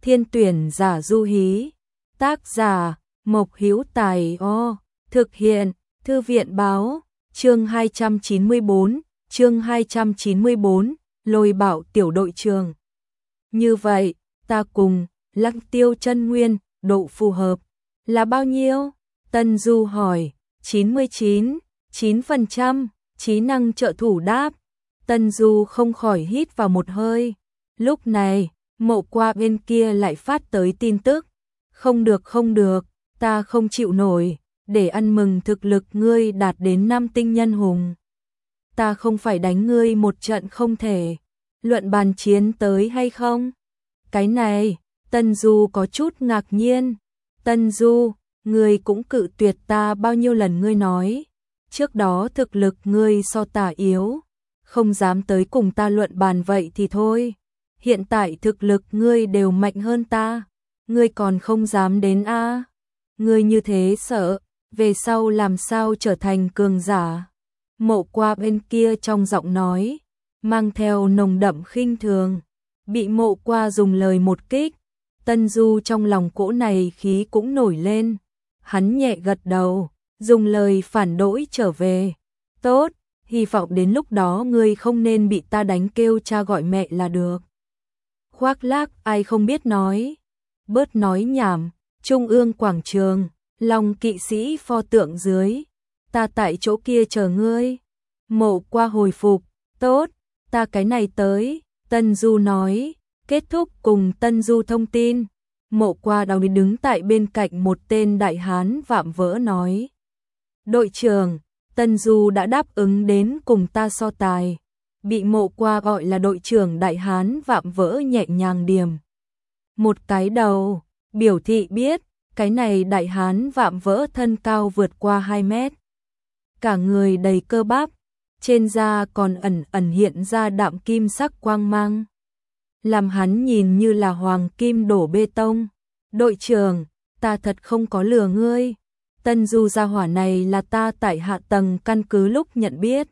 Thiên tuyển giả Du Hí. Tác giả Mộc Hữu Tài. Thực hiện Thư viện báo. Chương 294, Lôi Bạo tiểu đội trưởng. Như vậy, ta cùng Lăng Tiêu chân nguyên, độ phù hợp là bao nhiêu? Tân Du hỏi. 99,9%, Trí năng trợ thủ đáp. Tân Du không khỏi hít vào một hơi. Lúc này, Mộ Qua bên kia lại phát tới tin tức. Không được, ta không chịu nổi, để ăn mừng thực lực ngươi đạt đến 5 tinh nhân hùng. Ta không phải đánh ngươi một trận không thể. Luận bàn chiến tới hay không? Cái này, Tân Du có chút ngạc nhiên. Tân Du, ngươi cũng cự tuyệt ta bao nhiêu lần ngươi nói. Trước đó thực lực ngươi so ta yếu, không dám tới cùng ta luận bàn vậy thì thôi. Hiện tại thực lực ngươi đều mạnh hơn ta, ngươi còn không dám đến a? Ngươi như thế sợ, về sau làm sao trở thành cường giả? Mộ Qua bên kia trong giọng nói, mang theo nồng đậm khinh thường. Bị Mộ Qua dùng lời một kích, Tân Du trong lòng cỗ này khí cũng nổi lên. Hắn nhẹ gật đầu, dùng lời phản đối trở về. Tốt, hy vọng đến lúc đó ngươi không nên bị ta đánh kêu cha gọi mẹ là được. Khoác lác ai không biết nói. Bớt nói nhảm. Trung ương quảng trường, Long kỵ sĩ pho tượng dưới. Ta tại chỗ kia chờ ngươi. Mộ Qua hồi phục. Tốt, ta cái này tới. Tân Du nói. Kết thúc cùng Tân Du thông tin. Mộ Qua đau đứng tại bên cạnh một tên đại hán vạm vỡ nói. Đội trưởng, Tân Du đã đáp ứng đến cùng ta so tài. Bị Mộ Qua gọi là đội trưởng đại hán vạm vỡ nhẹ nhàng điểm một cái đầu, biểu thị biết, cái này đại hán vạm vỡ thân cao vượt qua 2 mét. Cả người đầy cơ bắp, trên da còn ẩn hiện ra đạm kim sắc quang mang. Làm hắn nhìn như là hoàng kim đổ bê tông. Đội trưởng, ta thật không có lừa ngươi. Tân Du gia hỏa này là ta tại hạ tầng căn cứ lúc nhận biết.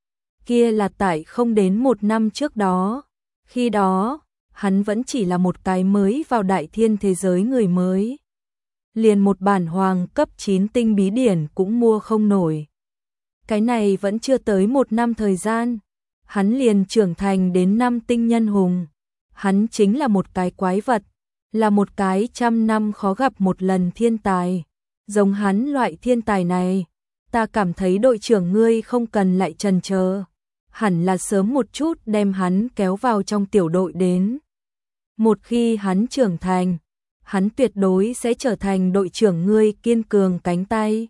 Kia là tại không đến 1 năm trước đó. Khi đó, hắn vẫn chỉ là một cái mới vào đại thiên thế giới người mới. Liền một bản hoàng cấp 9 tinh bí điển cũng mua không nổi. Cái này vẫn chưa tới 1 năm thời gian. Hắn liền trưởng thành đến 5 tinh nhân hùng. Hắn chính là một cái quái vật. Là một cái 100 năm khó gặp một lần thiên tài. Giống hắn loại thiên tài này, ta cảm thấy đội trưởng ngươi không cần lại chần chờ. Hẳn là sớm một chút đem hắn kéo vào trong tiểu đội đến. Một khi hắn trưởng thành, hắn tuyệt đối sẽ trở thành đội trưởng ngươi kiên cường cánh tay.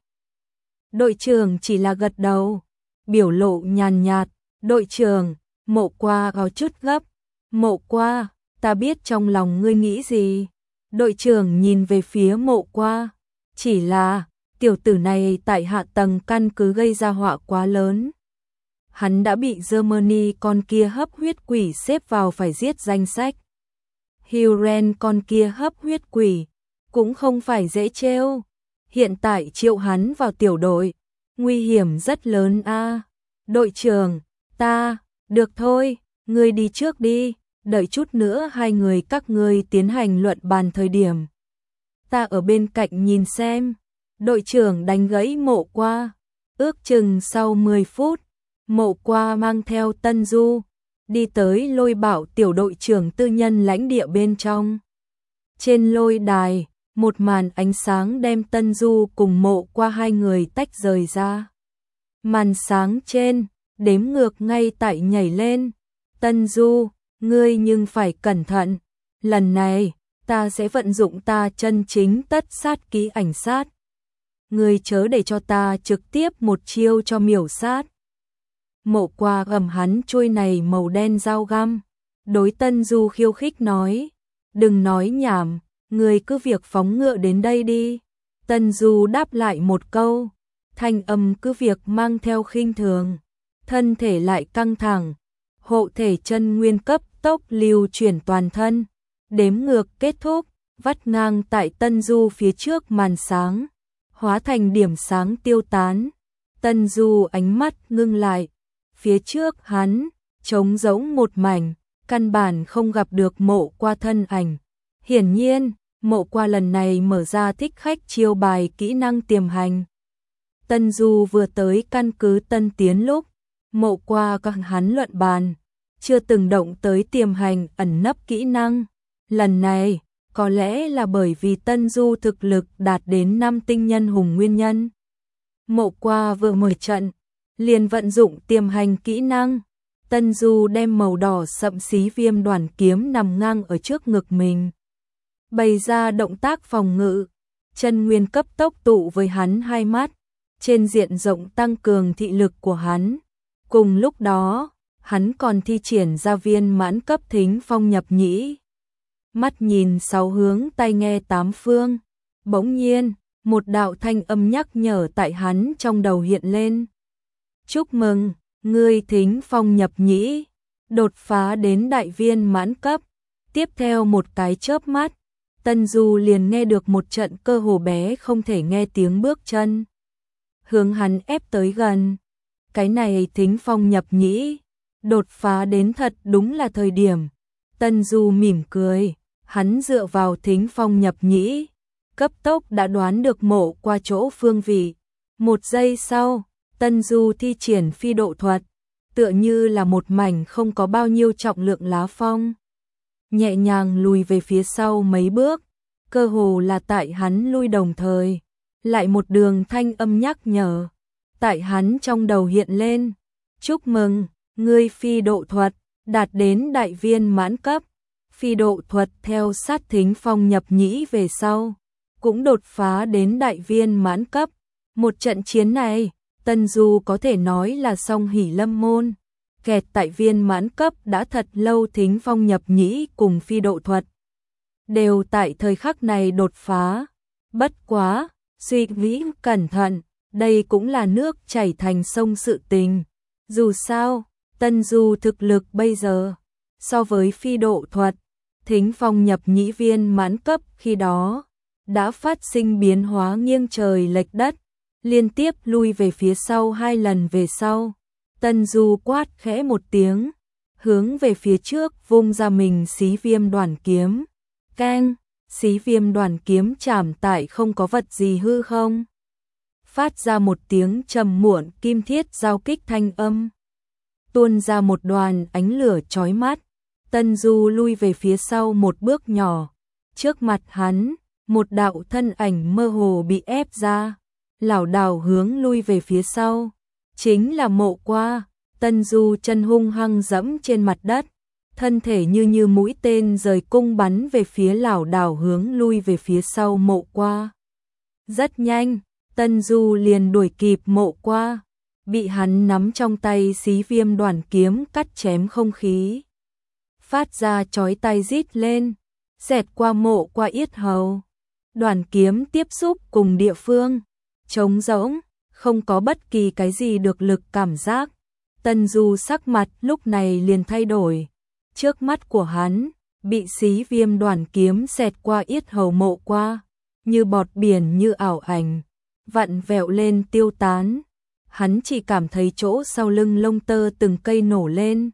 Đội trưởng chỉ là gật đầu, biểu lộ nhàn nhạt. Đội trưởng, Mộ Qua có chút gấp. Mộ Qua, ta biết trong lòng ngươi nghĩ gì. Đội trưởng nhìn về phía Mộ Qua. Chỉ là, tiểu tử này tại hạ tầng căn cứ gây ra họa quá lớn. Hắn đã bị Germany con kia hấp huyết quỷ xếp vào phải giết danh sách. Huren con kia hấp huyết quỷ, cũng không phải dễ trêu. Hiện tại triệu hắn vào tiểu đội, nguy hiểm rất lớn a. Đội trưởng, được thôi, ngươi đi trước đi, đợi chút nữa hai người các ngươi tiến hành luận bàn thời điểm. Ta ở bên cạnh nhìn xem. Đội trưởng đánh gãy Mộ Qua. Ước chừng sau 10 phút, Mộ Qua mang theo Tân Du, đi tới Lôi Bạo tiểu đội trưởng tư nhân lãnh địa bên trong. Trên lôi đài, một màn ánh sáng đem Tân Du cùng Mộ Qua hai người tách rời ra. Màn sáng trên, đếm ngược ngay tại nhảy lên. Tân Du, ngươi nhưng phải cẩn thận. Lần này, ta sẽ vận dụng ta chân chính tất sát ký ảnh sát. Ngươi chớ để cho ta trực tiếp một chiêu cho miểu sát. Mộ Qua gầm hắn chuôi này màu đen dao găm. Đối Tân Du khiêu khích nói. Đừng nói nhảm, ngươi cứ việc phóng ngựa đến đây đi. Tân Du đáp lại một câu. Thanh âm cứ việc mang theo khinh thường. Thân thể lại căng thẳng. Hộ thể chân nguyên cấp tốc lưu chuyển toàn thân. Đếm ngược kết thúc, vắt ngang tại Tân Du phía trước màn sáng. Hóa thành điểm sáng tiêu tán. Tân Du ánh mắt ngưng lại. Phía trước hắn, trống rỗng một mảnh, căn bản không gặp được Mộ Qua thân ảnh. Hiển nhiên, Mộ Qua lần này mở ra thích khách chiêu bài kỹ năng tiềm hành. Tân Du vừa tới căn cứ Tân Tiến lúc, Mộ Qua các hắn luận bàn, chưa từng động tới tiềm hành ẩn nấp kỹ năng. Lần này, có lẽ là bởi vì Tân Du thực lực đạt đến 5 tinh nhân hùng nguyên nhân. Mộ Qua vừa mở trận, liền vận dụng tiềm hành kỹ năng. Tân Du đem màu đỏ sậm xí viêm đoàn kiếm nằm ngang ở trước ngực mình, bày ra động tác phòng ngự, chân nguyên cấp tốc tụ với hắn hai mắt, trên diện rộng tăng cường thị lực của hắn. Cùng lúc đó, hắn còn thi triển ra viên mãn cấp thính phong nhập nhĩ. Mắt nhìn sáu hướng, tai nghe tám phương. Bỗng nhiên, một đạo thanh âm nhắc nhở tại hắn trong đầu hiện lên. Chúc mừng, ngươi thính phong nhập nhĩ, đột phá đến đại viên mãn cấp. Tiếp theo một cái chớp mắt, Tân Du liền nghe được một trận cơ hồ bé không thể nghe tiếng bước chân, hướng hắn ép tới gần. Cái này thính phong nhập nhĩ, đột phá đến thật đúng là thời điểm. Tân Du mỉm cười, hắn dựa vào thính phong nhập nhĩ, cấp tốc đã đoán được Mộ Qua chỗ phương vị. Một giây sau, Tân Du thi triển phi độ thuật, tựa như là một mảnh không có bao nhiêu trọng lượng lá phong, nhẹ nhàng lùi về phía sau mấy bước, cơ hồ là tại hắn lui đồng thời, lại một đường thanh âm nhắc nhở tại hắn trong đầu hiện lên. Chúc mừng, ngươi phi độ thuật đạt đến đại viên mãn cấp. Phi độ thuật theo sát thính phong nhập nhĩ về sau, cũng đột phá đến đại viên mãn cấp. Một trận chiến này, Tân Du có thể nói là song hỷ lâm môn. Kẹt tại viên mãn cấp đã thật lâu, thính phong nhập nhĩ cùng phi độ thuật đều tại thời khắc này đột phá. Bất quá, suy nghĩ cẩn thận, đây cũng là nước chảy thành sông sự tình. Dù sao, Tân Du thực lực bây giờ, so với phi độ thuật, thính phong nhập nhĩ viên mãn cấp khi đó, đã phát sinh biến hóa nghiêng trời lệch đất, liên tiếp lui về phía sau 2 lần về sau. Tân Du quát khẽ một tiếng, hướng về phía trước vung ra mình xí viêm đoàn kiếm. Keng, xí viêm đoàn kiếm chạm tại không có vật gì hư không, phát ra một tiếng trầm muộn kim thiết giao kích thanh âm, tuôn ra một đoàn ánh lửa chói mắt. Tân Du lui về phía sau một bước nhỏ, trước mặt hắn, một đạo thân ảnh mơ hồ bị ép ra, lảo đảo hướng lui về phía sau, chính là Mộ Qua. Tân Du chân hung hăng dẫm trên mặt đất, thân thể như mũi tên rời cung bắn về phía lảo đảo hướng lui về phía sau Mộ Qua. Rất nhanh, Tân Du liền đuổi kịp Mộ Qua, bị hắn nắm trong tay xí viêm đoàn kiếm cắt chém không khí, phát ra chói tai rít lên, xẹt qua Mộ Qua yết hầu. Đoàn kiếm tiếp xúc cùng địa phương trống rỗng, không có bất kỳ cái gì được lực cảm giác. Tân Du sắc mặt lúc này liền thay đổi, trước mắt của hắn bị xí viêm đoàn kiếm xẹt qua yết hầu Mộ Qua, như bọt biển như ảo ảnh, vặn vẹo lên tiêu tán. Hắn chỉ cảm thấy chỗ sau lưng lông tơ từng cây nổ lên,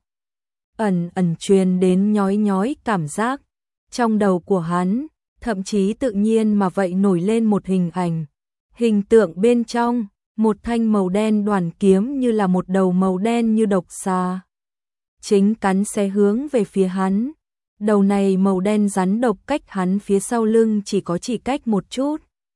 ẩn ẩn truyền đến nhói nhói cảm giác. Trong đầu của hắn, thậm chí tự nhiên mà vậy nổi lên một hình ảnh. Hình tượng bên trong, một thanh màu đen đoàn kiếm như là một đầu màu đen như độc xà, chính cắn xé hướng về phía hắn. Đầu này màu đen rắn độc cách hắn phía sau lưng chỉ cách một chút.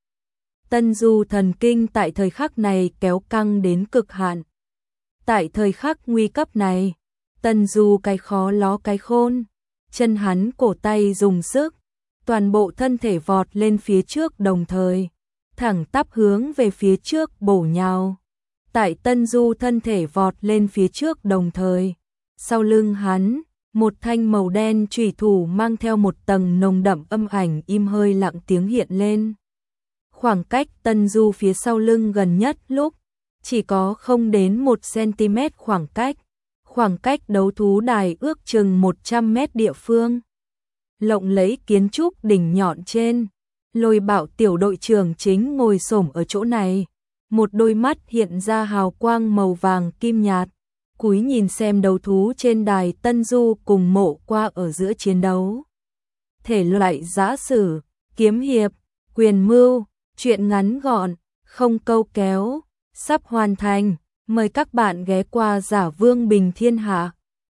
Tân Du thần kinh tại thời khắc này kéo căng đến cực hạn. Tại thời khắc nguy cấp này, Tân Du cái khó ló cái khôn, chân hắn cổ tay dùng sức, toàn bộ thân thể vọt lên phía trước đồng thời, thẳng tắp hướng về phía trước bổ nhào. Tại Tân Du thân thể vọt lên phía trước đồng thời, sau lưng hắn, một thanh màu đen chủy thủ mang theo một tầng nồng đậm âm ảnh im hơi lặng tiếng hiện lên. Khoảng cách Tân Du phía sau lưng gần nhất lúc, chỉ có không đến 1 cm khoảng cách đấu thú đài ước chừng 100 mét địa phương. Lộng lẫy kiến trúc đỉnh nhọn trên, Lôi Bạo tiểu đội trưởng chính ngồi xổm ở chỗ này, một đôi mắt hiện ra hào quang màu vàng kim nhạt, cúi nhìn xem đấu thú trên đài Tân Du cùng Mộ Qua ở giữa chiến đấu. thể loại giã sử, kiếm hiệp, quyền mưu, truyện ngắn gọn, không câu kéo, sắp hoàn thành. Mời các bạn ghé qua Giả Vương Bình Thiên Hạ.